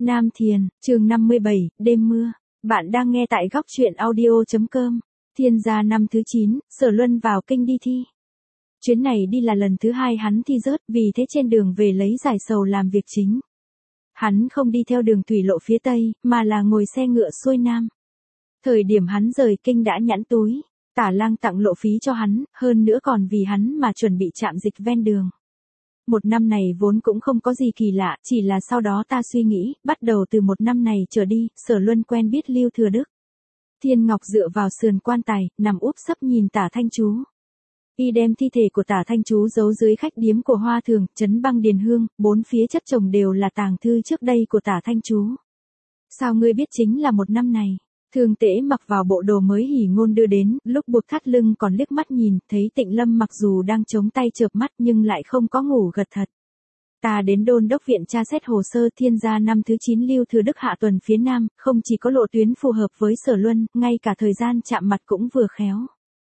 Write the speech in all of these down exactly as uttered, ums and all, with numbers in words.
Nam Thiền, chương năm mươi bảy, đêm mưa. Bạn đang nghe tại góc truyện audio.com. Thiên gia năm thứ chín, Sở Luân vào kinh đi thi. Chuyến này đi là lần thứ hai hắn thi rớt, vì thế trên đường về lấy giải sầu làm việc chính. Hắn không đi theo đường thủy lộ phía Tây, mà là ngồi xe ngựa xuôi Nam. Thời điểm hắn rời kinh đã nhẵn túi, Tả Lang tặng lộ phí cho hắn, hơn nữa còn vì hắn mà chuẩn bị trạm dịch ven đường. Một năm này vốn cũng không có gì kỳ lạ, chỉ là sau đó ta suy nghĩ, bắt đầu từ một năm này trở đi, Sở Luân quen biết Lưu Thừa Đức. Thiên Ngọc dựa vào sườn quan tài, nằm úp sấp nhìn Tả Thanh Chú. Y đem thi thể của Tả Thanh Chú giấu dưới khách điếm của Hoa Thường, trấn Băng Điền Hương, bốn phía chất chồng đều là tàng thư trước đây của Tả Thanh Chú. Sao ngươi biết chính là một năm này? Thường Tễ mặc vào bộ đồ mới hỉ ngôn đưa đến, lúc buộc thắt lưng còn liếc mắt nhìn, thấy Tịnh Lâm mặc dù đang chống tay chợp mắt nhưng lại không có ngủ gật thật. Ta đến đôn đốc viện tra xét hồ sơ thiên gia năm thứ chín Lưu Thừa Đức hạ tuần phía Nam, không chỉ có lộ tuyến phù hợp với Sở Luân, ngay cả thời gian chạm mặt cũng vừa khéo.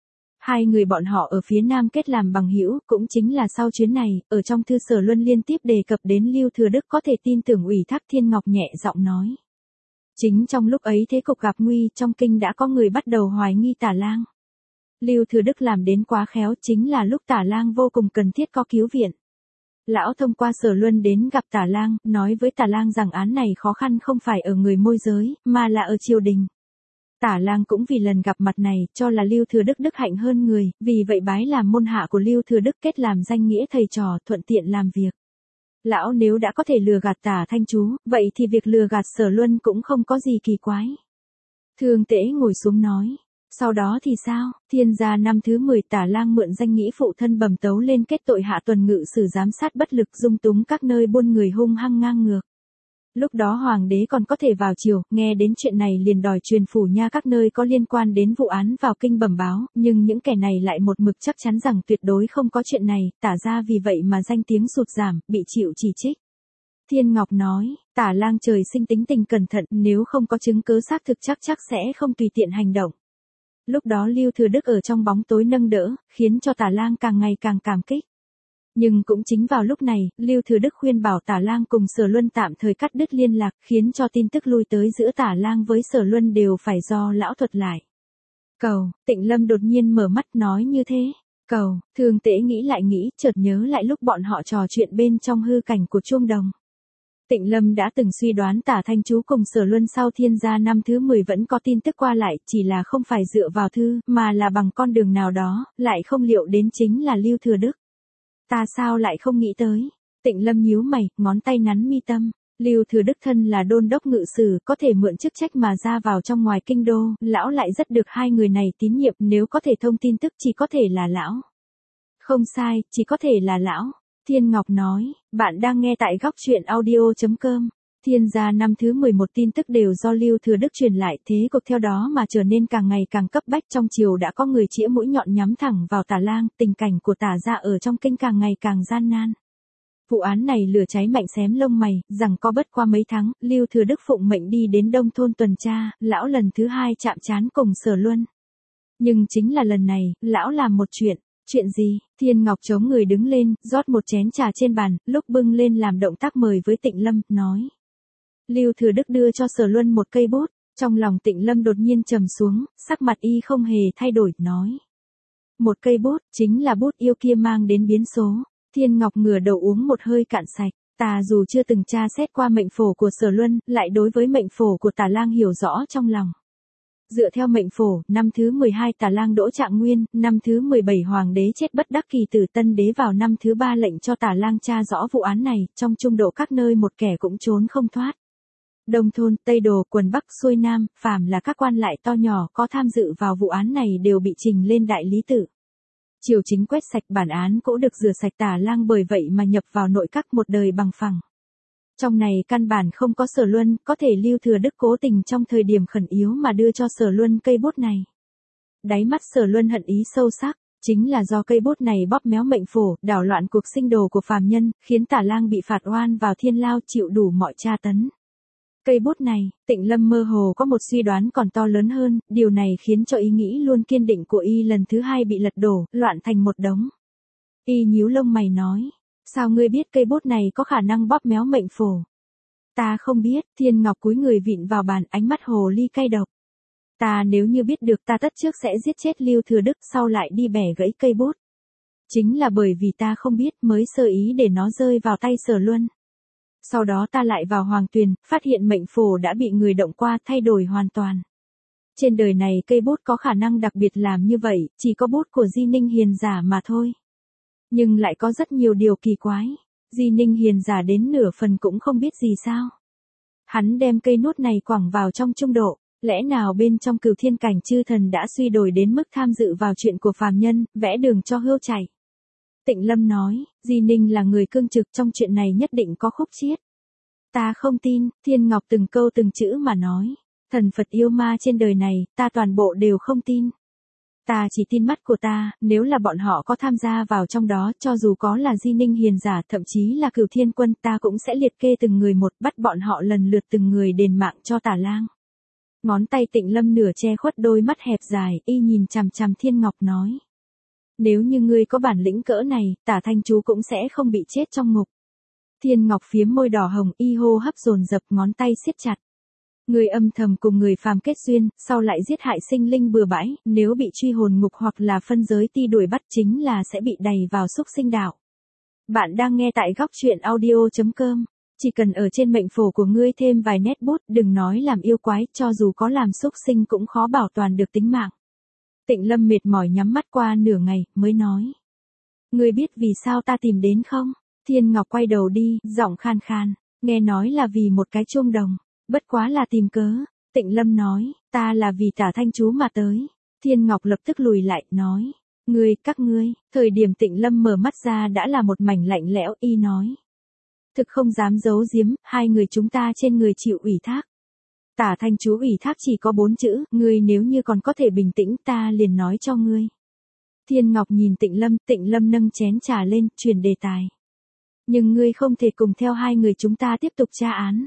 Hai người bọn họ ở phía Nam kết làm bằng hữu, cũng chính là sau chuyến này, ở trong thư Sở Luân liên tiếp đề cập đến Lưu Thừa Đức có thể tin tưởng ủy thác Thiên Ngọc nhẹ giọng nói. Chính trong lúc ấy thế cục gặp nguy, trong kinh đã có người bắt đầu hoài nghi Tả Lang. Lưu Thừa Đức làm đến quá khéo, chính là lúc Tả Lang vô cùng cần thiết có cứu viện. Lão thông qua Sở Luân đến gặp Tả Lang, nói với Tả Lang rằng án này khó khăn không phải ở người môi giới, mà là ở triều đình. Tả Lang cũng vì lần gặp mặt này, cho là Lưu Thừa Đức đức hạnh hơn người, vì vậy bái làm môn hạ của Lưu Thừa Đức kết làm danh nghĩa thầy trò, thuận tiện làm việc. Lão nếu đã có thể lừa gạt Tả Thanh Chú, vậy thì việc lừa gạt Sở Luân cũng không có gì kỳ quái. Thường Tễ ngồi xuống nói. Sau đó thì sao? Thiên gia năm thứ mười Tả Lang mượn danh nghĩa phụ thân bẩm tấu lên kết tội hạ tuần ngự sử giám sát bất lực dung túng các nơi buôn người hung hăng ngang ngược. Lúc đó hoàng đế còn có thể vào triều, nghe đến chuyện này liền đòi truyền phủ nha các nơi có liên quan đến vụ án vào kinh bẩm báo, nhưng những kẻ này lại một mực chắc chắn rằng tuyệt đối không có chuyện này, Tả ra vì vậy mà danh tiếng sụt giảm, bị chịu chỉ trích. Thiên Ngọc nói, Tả Lang trời sinh tính tình cẩn thận, nếu không có chứng cứ xác thực chắc chắc sẽ không tùy tiện hành động. Lúc đó Lưu Thừa Đức ở trong bóng tối nâng đỡ, khiến cho Tả Lang càng ngày càng cảm kích. Nhưng cũng chính vào lúc này, Lưu Thừa Đức khuyên bảo Tả Lang cùng Sở Luân tạm thời cắt đứt liên lạc, khiến cho tin tức lui tới giữa Tả Lang với Sở Luân đều phải do lão thuật lại. Cầu, Tịnh Lâm đột nhiên mở mắt nói như thế. Cầu, Thường Tễ nghĩ lại nghĩ, chợt nhớ lại lúc bọn họ trò chuyện bên trong hư cảnh của chuông đồng. Tịnh Lâm đã từng suy đoán Tả Thanh Chú cùng Sở Luân sau thiên gia năm thứ mười vẫn có tin tức qua lại, chỉ là không phải dựa vào thư, mà là bằng con đường nào đó, lại không liệu đến chính là Lưu Thừa Đức. Ta sao lại không nghĩ tới? Tịnh Lâm nhíu mày, ngón tay nắn mi tâm. Lưu Thừa Đức thân là đôn đốc ngự sử, có thể mượn chức trách mà ra vào trong ngoài kinh đô, lão lại rất được hai người này tín nhiệm, nếu có thể thông tin tức chỉ có thể là lão. Không sai, chỉ có thể là lão. Thiên Ngọc nói, bạn đang nghe tại góc truyện audio.com. Thiên gia năm thứ mười một tin tức đều do Lưu Thừa Đức truyền lại, thế cục theo đó mà trở nên càng ngày càng cấp bách, trong triều đã có người chĩa mũi nhọn nhắm thẳng vào Tả Lang, tình cảnh của Tả gia ở trong kinh càng ngày càng gian nan. Vụ án này lửa cháy mạnh xém lông mày, rằng có bất qua mấy tháng, Lưu Thừa Đức phụng mệnh đi đến Đông thôn tuần tra, lão lần thứ hai chạm trán cùng Sở Luân. Nhưng chính là lần này, lão làm một chuyện. Chuyện gì? Thiên Ngọc chống người đứng lên, rót một chén trà trên bàn, lúc bưng lên làm động tác mời với Tịnh Lâm, nói. Lưu Thừa Đức đưa cho Sở Luân một cây bút, trong lòng Tịnh Lâm đột nhiên trầm xuống, sắc mặt y không hề thay đổi, nói. Một cây bút, chính là bút yêu kia mang đến biến số. Thiên Ngọc ngửa đầu uống một hơi cạn sạch, ta dù chưa từng tra xét qua mệnh phổ của Sở Luân, lại đối với mệnh phổ của Tả Lang hiểu rõ trong lòng. Dựa theo mệnh phổ, năm thứ mười hai Tả Lang đỗ trạng nguyên, năm thứ mười bảy Hoàng đế chết bất đắc kỳ tử, Tân đế vào năm thứ ba lệnh cho Tả Lang tra rõ vụ án này, trong trung độ các nơi một kẻ cũng trốn không thoát. Đông thôn, Tây đồ, quần Bắc xuôi Nam, phàm là các quan lại to nhỏ có tham dự vào vụ án này đều bị trình lên đại lý tự. Triều chính quét sạch, bản án cũ được rửa sạch, Tả Lang bởi vậy mà nhập vào nội các một đời bằng phẳng. Trong này căn bản không có Sở Luân, có thể Lưu Thừa Đức cố tình trong thời điểm khẩn yếu mà đưa cho Sở Luân cây bút này. Đáy mắt Sở Luân hận ý sâu sắc, chính là do cây bút này bóp méo mệnh phổ, đảo loạn cuộc sinh đồ của phàm nhân, khiến Tả Lang bị phạt oan vào thiên lao, chịu đủ mọi tra tấn. Cây bút này, Tịnh Lâm mơ hồ có một suy đoán còn to lớn hơn, điều này khiến cho ý nghĩ luôn kiên định của y lần thứ hai bị lật đổ, loạn thành một đống. Y nhíu lông mày nói, sao ngươi biết cây bút này có khả năng bóp méo mệnh phổ? Ta không biết, Thiên Ngọc cúi người vịn vào bàn, ánh mắt hồ ly cay độc. Ta nếu như biết được ta tất trước sẽ giết chết Lưu Thừa Đức, sau lại đi bẻ gãy cây bút. Chính là bởi vì ta không biết mới sơ ý để nó rơi vào tay Sở Luân. Sau đó ta lại vào Hoàng Tuyền, phát hiện mệnh phổ đã bị người động qua, thay đổi hoàn toàn. Trên đời này cây bút có khả năng đặc biệt làm như vậy, chỉ có bút của Di Ninh Hiền giả mà thôi. Nhưng lại có rất nhiều điều kỳ quái. Di Ninh Hiền giả đến nửa phần cũng không biết gì sao. Hắn đem cây nút này quẳng vào trong trung độ, lẽ nào bên trong Cửu Thiên cảnh chư thần đã suy đổi đến mức tham dự vào chuyện của phàm nhân, vẽ đường cho hươu chạy. Tịnh Lâm nói, Di Ninh là người cương trực, trong chuyện này nhất định có khúc chiết. Ta không tin, Thiên Ngọc từng câu từng chữ mà nói. Thần Phật yêu ma trên đời này, ta toàn bộ đều không tin. Ta chỉ tin mắt của ta, nếu là bọn họ có tham gia vào trong đó, cho dù có là Di Ninh Hiền giả, thậm chí là Cửu Thiên Quân, ta cũng sẽ liệt kê từng người một, bắt bọn họ lần lượt từng người đền mạng cho Tả Lang. Ngón tay Tịnh Lâm nửa che khuất đôi mắt hẹp dài, y nhìn chằm chằm Thiên Ngọc nói. Nếu như ngươi có bản lĩnh cỡ này, Tả Thanh Chú cũng sẽ không bị chết trong ngục. Thiên Ngọc phiếm môi đỏ hồng, y hô hấp dồn dập, ngón tay siết chặt. Người âm thầm cùng người phàm kết duyên, sau lại giết hại sinh linh bừa bãi, nếu bị truy hồn ngục hoặc là phân giới ti đuổi bắt chính là sẽ bị đày vào xúc sinh đạo. Bạn đang nghe tại góc truyện audio chấm com. Chỉ cần ở trên mệnh phổ của ngươi thêm vài nét bút, đừng nói làm yêu quái, cho dù có làm xúc sinh cũng khó bảo toàn được tính mạng. Tịnh Lâm mệt mỏi nhắm mắt qua nửa ngày, mới nói. Ngươi biết vì sao ta tìm đến không? Thiên Ngọc quay đầu đi, giọng khan khan, nghe nói là vì một cái chuông đồng. Bất quá là tìm cớ. Tịnh Lâm nói, ta là vì Tả Thanh Chú mà tới. Thiên Ngọc lập tức lùi lại, nói. Ngươi, các ngươi, thời điểm Tịnh Lâm mở mắt ra đã là một mảnh lạnh lẽo, y nói. Thực không dám giấu giếm, hai người chúng ta trên người chịu ủy thác. Tả Thanh Chú ủy thác chỉ có bốn chữ, ngươi nếu như còn có thể bình tĩnh ta liền nói cho ngươi. Thiên Ngọc nhìn Tịnh Lâm, Tịnh Lâm nâng chén trà lên, truyền đề tài. Nhưng ngươi không thể cùng theo hai người chúng ta tiếp tục tra án.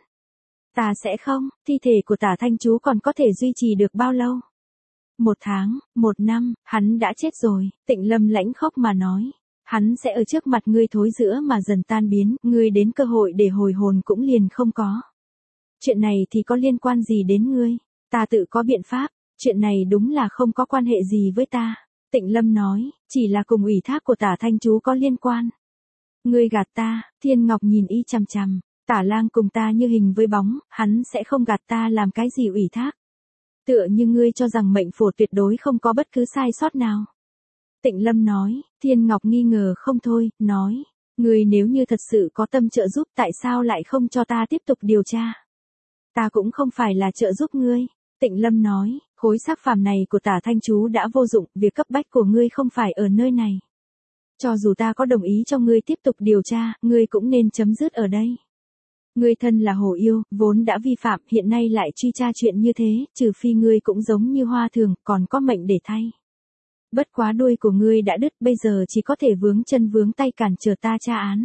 Ta sẽ không, thi thể của Tả Thanh Chú còn có thể duy trì được bao lâu? Một tháng, một năm, hắn đã chết rồi, Tịnh Lâm lãnh khóc mà nói. Hắn sẽ ở trước mặt ngươi thối rữa mà dần tan biến, ngươi đến cơ hội để hồi hồn cũng liền không có. Chuyện này thì có liên quan gì đến ngươi? Ta tự có biện pháp, chuyện này đúng là không có quan hệ gì với ta. Tịnh Lâm nói, chỉ là cùng ủy thác của Tả Thanh Chú có liên quan. Ngươi gạt ta, Thiên Ngọc nhìn y chằm chằm. Tả Lang cùng ta như hình với bóng, hắn sẽ không gạt ta làm cái gì ủy thác. Tựa như ngươi cho rằng mệnh phổ tuyệt đối không có bất cứ sai sót nào. Tịnh Lâm nói, Thiên Ngọc nghi ngờ không thôi, nói, ngươi nếu như thật sự có tâm trợ giúp tại sao lại không cho ta tiếp tục điều tra. Ta cũng không phải là trợ giúp ngươi. Tịnh Lâm nói, khối xác phàm này của Tả Thanh Chú đã vô dụng, việc cấp bách của ngươi không phải ở nơi này. Cho dù ta có đồng ý cho ngươi tiếp tục điều tra, ngươi cũng nên chấm dứt ở đây. Ngươi thân là hồ yêu, vốn đã vi phạm, hiện nay lại truy tra chuyện như thế, trừ phi ngươi cũng giống như hoa thường, còn có mệnh để thay. Bất quá đuôi của ngươi đã đứt, bây giờ chỉ có thể vướng chân vướng tay cản trở ta tra án.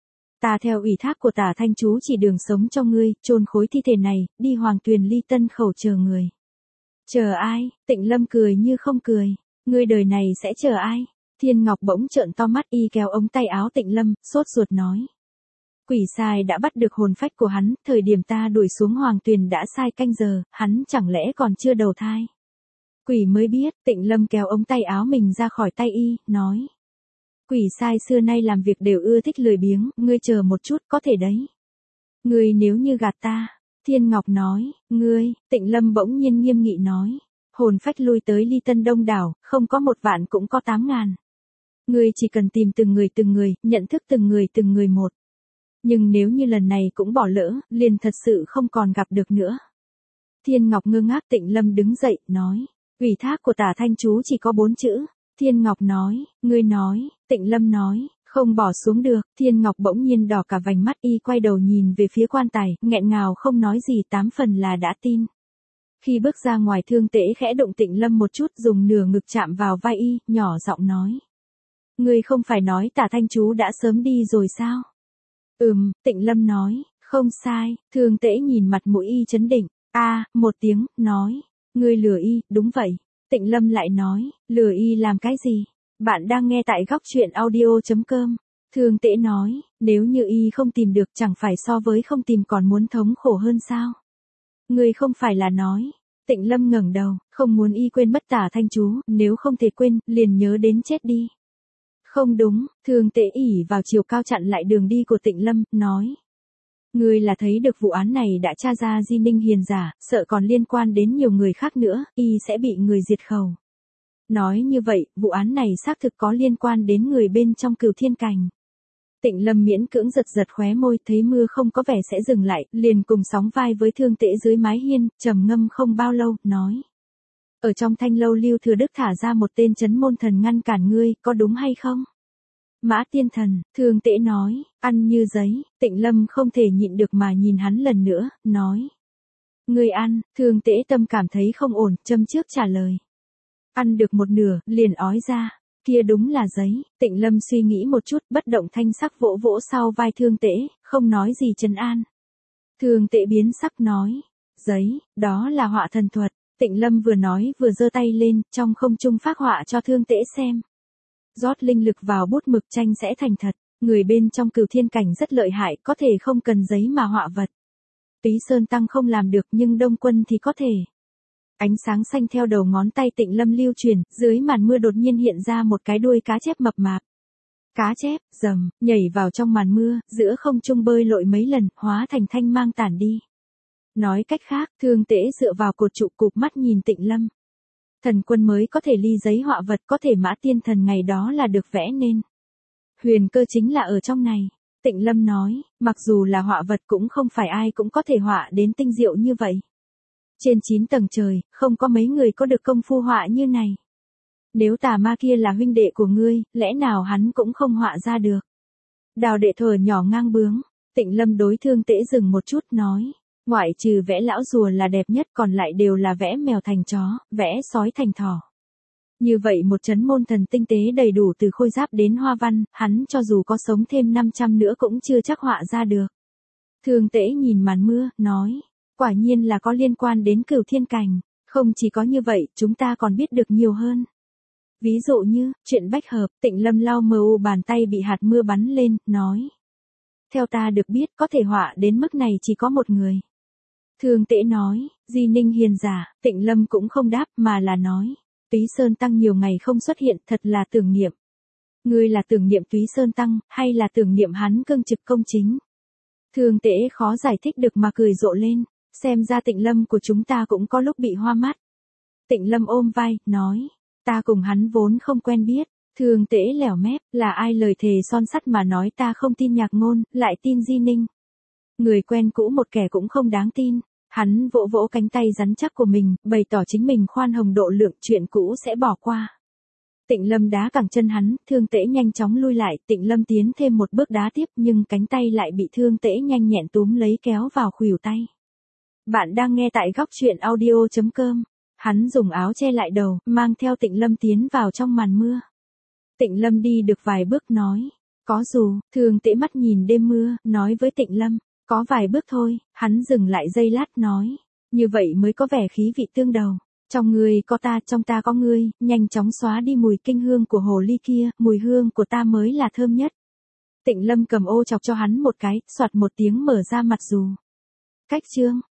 Ta theo ủy thác của Tả Thanh Chú chỉ đường sống cho ngươi, chôn khối thi thể này, đi Hoàng Tuyền Ly Tân Khẩu chờ người. Chờ ai? Tịnh Lâm cười như không cười. Ngươi đời này sẽ chờ ai? Thiên Ngọc bỗng trợn to mắt, y kéo ống tay áo Tịnh Lâm, sốt ruột nói. Quỷ sai đã bắt được hồn phách của hắn, thời điểm ta đuổi xuống Hoàng Tuyền đã sai canh giờ, hắn chẳng lẽ còn chưa đầu thai. Quỷ mới biết, Tịnh Lâm kéo ống tay áo mình ra khỏi tay y, nói. Quỷ sai xưa nay làm việc đều ưa thích lười biếng, ngươi chờ một chút, có thể đấy. Ngươi nếu như gạt ta, Thiên Ngọc nói, ngươi, Tịnh Lâm bỗng nhiên nghiêm nghị nói. Hồn phách lui tới Ly Tân Đông đảo, không có một vạn cũng có tám ngàn. Ngươi chỉ cần tìm từng người từng người, nhận thức từng người từng người một. Nhưng nếu như lần này cũng bỏ lỡ, liền thật sự không còn gặp được nữa. Thiên Ngọc ngơ ngác. Tịnh Lâm đứng dậy, nói. Ủy thác của Tả Thanh Chú chỉ có bốn chữ. Thiên Ngọc nói, ngươi nói. Tịnh Lâm nói, không bỏ xuống được. Thiên Ngọc bỗng nhiên đỏ cả vành mắt, y quay đầu nhìn về phía quan tài, nghẹn ngào không nói gì, tám phần là đã tin. Khi bước ra ngoài, Thương Tễ khẽ động Tịnh Lâm một chút, dùng nửa ngực chạm vào vai y, nhỏ giọng nói. Ngươi không phải nói Tả Thanh Chú đã sớm đi rồi sao? Ừm, Tịnh Lâm nói, không sai. Thương Tễ nhìn mặt mũi y chấn định. A, à, một tiếng, nói. Ngươi lừa y, đúng vậy. Tịnh Lâm lại nói, lừa y làm cái gì? Bạn đang nghe tại góc truyện audio chấm com. Thương Tễ nói, nếu như y không tìm được chẳng phải so với không tìm còn muốn thống khổ hơn sao? Ngươi không phải là nói. Tịnh Lâm ngẩng đầu, không muốn y quên mất Tả Thanh chú, nếu không thể quên, liền nhớ đến chết đi. Không đúng, Thương Tễ ỉ vào chiều cao chặn lại đường đi của Tịnh Lâm, nói. Ngươi là thấy được vụ án này đã tra ra Di Ninh Hiền giả, sợ còn liên quan đến nhiều người khác nữa, y sẽ bị người diệt khẩu. Nói như vậy, vụ án này xác thực có liên quan đến người bên trong Cửu Thiên Cảnh. Tịnh Lâm miễn cưỡng giật giật khóe môi, thấy mưa không có vẻ sẽ dừng lại, liền cùng sóng vai với Thương Tễ dưới mái hiên, trầm ngâm không bao lâu, nói. Ở trong Thanh Lâu Lưu Thừa Đức thả ra một tên trấn môn thần ngăn cản ngươi, có đúng hay không? Mã Tiên Thần, Thương Tễ nói, ăn như giấy, Tịnh Lâm không thể nhịn được mà nhìn hắn lần nữa, nói. Ngươi ăn, Thương Tễ tâm cảm thấy không ổn, châm trước trả lời. Ăn được một nửa, liền ói ra. Kia đúng là giấy, Tịnh Lâm suy nghĩ một chút, bất động thanh sắc vỗ vỗ sau vai Thương Tễ, không nói gì trấn an. Thương Tễ biến sắc nói, giấy, đó là họa thần thuật. Tịnh Lâm vừa nói vừa giơ tay lên, trong không trung phác họa cho Thương Tễ xem. Rót linh lực vào bút mực tranh sẽ thành thật, người bên trong Cửu Thiên Cảnh rất lợi hại, có thể không cần giấy mà họa vật. Túy Sơn Tăng không làm được nhưng Đông Quân thì có thể. Ánh sáng xanh theo đầu ngón tay Tịnh Lâm lưu truyền, dưới màn mưa đột nhiên hiện ra một cái đuôi cá chép mập mạp. Cá chép, rầm, nhảy vào trong màn mưa, giữa không trung bơi lội mấy lần, hóa thành thanh mang tản đi. Nói cách khác, Thương Tễ dựa vào cột trụ cụp mắt nhìn Tịnh Lâm. Thần quân mới có thể ly giấy họa vật, có thể Mã Tiên Thần ngày đó là được vẽ nên. Huyền cơ chính là ở trong này. Tịnh Lâm nói, mặc dù là họa vật cũng không phải ai cũng có thể họa đến tinh diệu như vậy. Trên chín tầng trời, không có mấy người có được công phu họa như này. Nếu tà ma kia là huynh đệ của ngươi, lẽ nào hắn cũng không họa ra được. Đào đệ thở nhỏ ngang bướng, Tịnh Lâm đối Thương Tễ dừng một chút nói. Ngoại trừ vẽ lão rùa là đẹp nhất còn lại đều là vẽ mèo thành chó, vẽ sói thành thỏ. Như vậy một trấn môn thần tinh tế đầy đủ từ khôi giáp đến hoa văn, hắn cho dù có sống thêm năm trăm nữa cũng chưa chắc họa ra được. Thương Tễ nhìn màn mưa, nói. Quả nhiên là có liên quan đến Cửu Thiên Cảnh, không chỉ có như vậy, chúng ta còn biết được nhiều hơn. Ví dụ như, chuyện bách hợp, Tịnh Lâm lau mờ u bàn tay bị hạt mưa bắn lên, nói. Theo ta được biết, có thể họa đến mức này chỉ có một người. Thương Tễ nói, Di Ninh Hiền giả, Tịnh Lâm cũng không đáp mà là nói. Túy Sơn Tăng nhiều ngày không xuất hiện, thật là tưởng niệm. Ngươi là tưởng niệm Túy Sơn Tăng, hay là tưởng niệm hắn cương trực công chính? Thương Tễ khó giải thích được mà cười rộ lên. Xem ra Tịnh Lâm của chúng ta cũng có lúc bị hoa mắt. Tịnh Lâm ôm vai, nói. Ta cùng hắn vốn không quen biết. Thương Tễ lẻo mép, là ai lời thề son sắt mà nói ta không tin Nhạc Ngôn, lại tin Di Ninh. Người quen cũ một kẻ cũng không đáng tin. Hắn vỗ vỗ cánh tay rắn chắc của mình, bày tỏ chính mình khoan hồng độ lượng, chuyện cũ sẽ bỏ qua. Tịnh Lâm đá cẳng chân hắn, Thương Tễ nhanh chóng lui lại, Tịnh Lâm tiến thêm một bước đá tiếp nhưng cánh tay lại bị Thương Tễ nhanh nhẹn túm lấy kéo vào khuỷu tay. Bạn đang nghe tại góc truyện audio chấm com. Hắn dùng áo che lại đầu, mang theo Tịnh Lâm tiến vào trong màn mưa. Tịnh Lâm đi được vài bước nói. Có dù, Thương Tễ mắt nhìn đêm mưa, nói với Tịnh Lâm. Có vài bước thôi, hắn dừng lại giây lát nói. Như vậy mới có vẻ khí vị tương đầu. Trong ngươi có ta, trong ta có ngươi, nhanh chóng xóa đi mùi kinh hương của hồ ly kia, mùi hương của ta mới là thơm nhất. Tịnh Lâm cầm ô chọc cho hắn một cái, soạt một tiếng mở ra mặt dù. Cách chương.